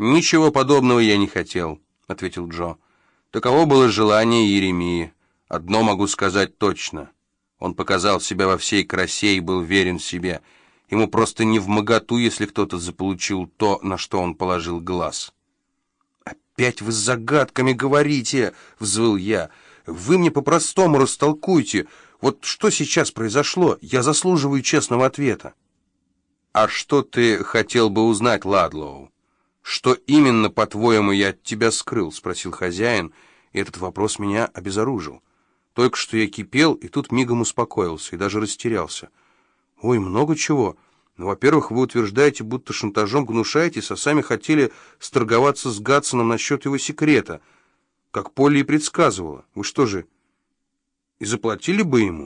«Ничего подобного я не хотел», — ответил Джо. «Таково было желание Иеремии. Одно могу сказать точно. Он показал себя во всей красе и был верен себе. Ему просто невмоготу, если кто-то заполучил то, на что он положил глаз». «Опять вы с загадками говорите!» — взвыл я. «Вы мне по-простому растолкуйте. Вот что сейчас произошло? Я заслуживаю честного ответа». «А что ты хотел бы узнать, Ладлоу? Что именно, по-твоему, я от тебя скрыл?» — спросил хозяин, и этот вопрос меня обезоружил. Только что я кипел, и тут мигом успокоился, и даже растерялся. «Ой, много чего. Ну, во-первых, вы утверждаете, будто шантажом гнушаетесь, а сами хотели сторговаться с Гатсоном насчет его секрета, как Полли и предсказывала. Вы что же, и заплатили бы ему?»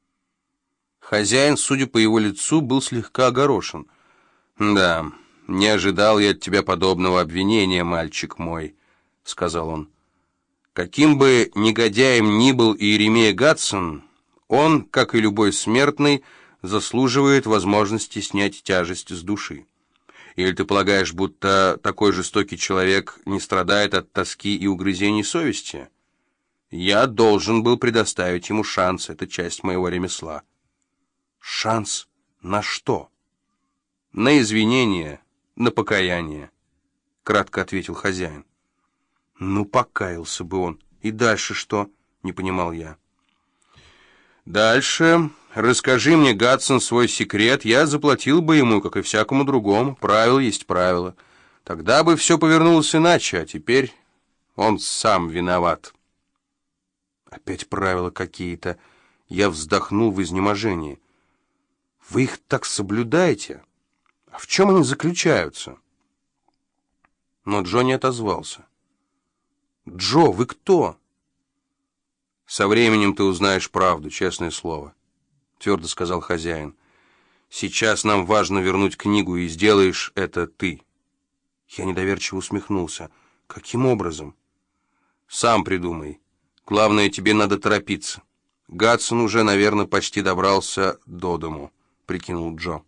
Хозяин, судя по его лицу, был слегка огорошен. «Да, не ожидал я от тебя подобного обвинения, мальчик мой», — сказал он. «Каким бы негодяем ни был Иеремия Гатсон, он, как и любой смертный, заслуживает возможности снять тяжесть с души. Или ты полагаешь, будто такой жестокий человек не страдает от тоски и угрызений совести? Я должен был предоставить ему шанс, это часть моего ремесла». «Шанс на что?» «На извинение, на покаяние», — кратко ответил хозяин. «Ну, покаялся бы он. И дальше что?» — не понимал я. «Дальше расскажи мне, Гатсон, свой секрет, я заплатил бы ему, как и всякому другому. Правило есть правило. Тогда бы все повернулось иначе, а теперь он сам виноват». «Опять правила какие-то». Я вздохнул в изнеможении. «Вы их так соблюдаете? А в чем они заключаются?» Но Джо не отозвался. «Джо, вы кто?» «Со временем ты узнаешь правду, честное слово», — твердо сказал хозяин. «Сейчас нам важно вернуть книгу, и сделаешь это ты». Я недоверчиво усмехнулся. «Каким образом?» «Сам придумай. Главное, тебе надо торопиться. Гатсон уже, наверное, почти добрался до дому», — прикинул Джо.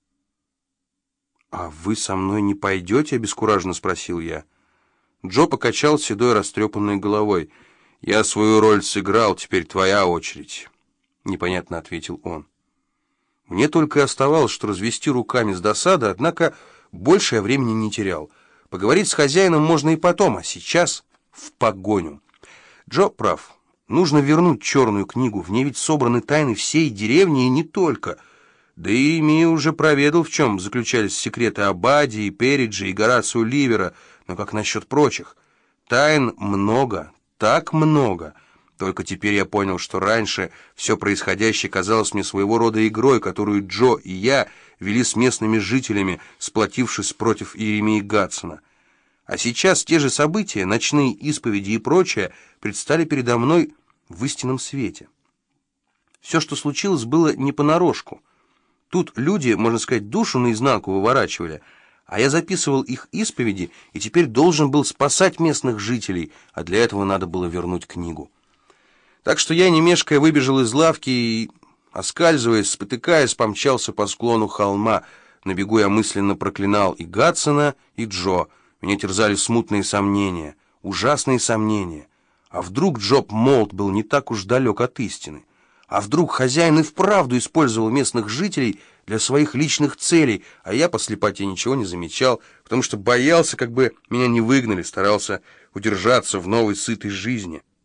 «А вы со мной не пойдете?» — обескураженно спросил я. Джо покачал седой растрепанной головой. «Я свою роль сыграл, теперь твоя очередь», — непонятно ответил он. Мне только и оставалось, что развести руками с досады, однако больше я времени не терял. Поговорить с хозяином можно и потом, а сейчас в погоню. Джо прав. Нужно вернуть черную книгу, в ней ведь собраны тайны всей деревни и не только. Да и Иеремия уже проведал, в чем заключались секреты Абади и Периджа и Горацио Ливера, но как насчет прочих? Тайн много, так много. Только теперь я понял, что раньше все происходящее казалось мне своего рода игрой, которую Джо и я вели с местными жителями, сплотившись против Иеремии Гатсона. А сейчас те же события, ночные исповеди и прочее, предстали передо мной в истинном свете. Все, что случилось, было не понарошку. Тут люди, можно сказать, душу наизнанку выворачивали, а я записывал их исповеди и теперь должен был спасать местных жителей, а для этого надо было вернуть книгу. Так что я, не мешкая, выбежал из лавки и, оскальзываясь, спотыкаясь, помчался по склону холма. На бегу я мысленно проклинал и Гатсона, и Джо. Меня терзали смутные сомнения, ужасные сомнения. А вдруг Джоб Молт был не так уж далек от истины? А вдруг хозяин и вправду использовал местных жителей для своих личных целей, а я по слепоте ничего не замечал, потому что боялся, как бы меня не выгнали, старался удержаться в новой сытой жизни.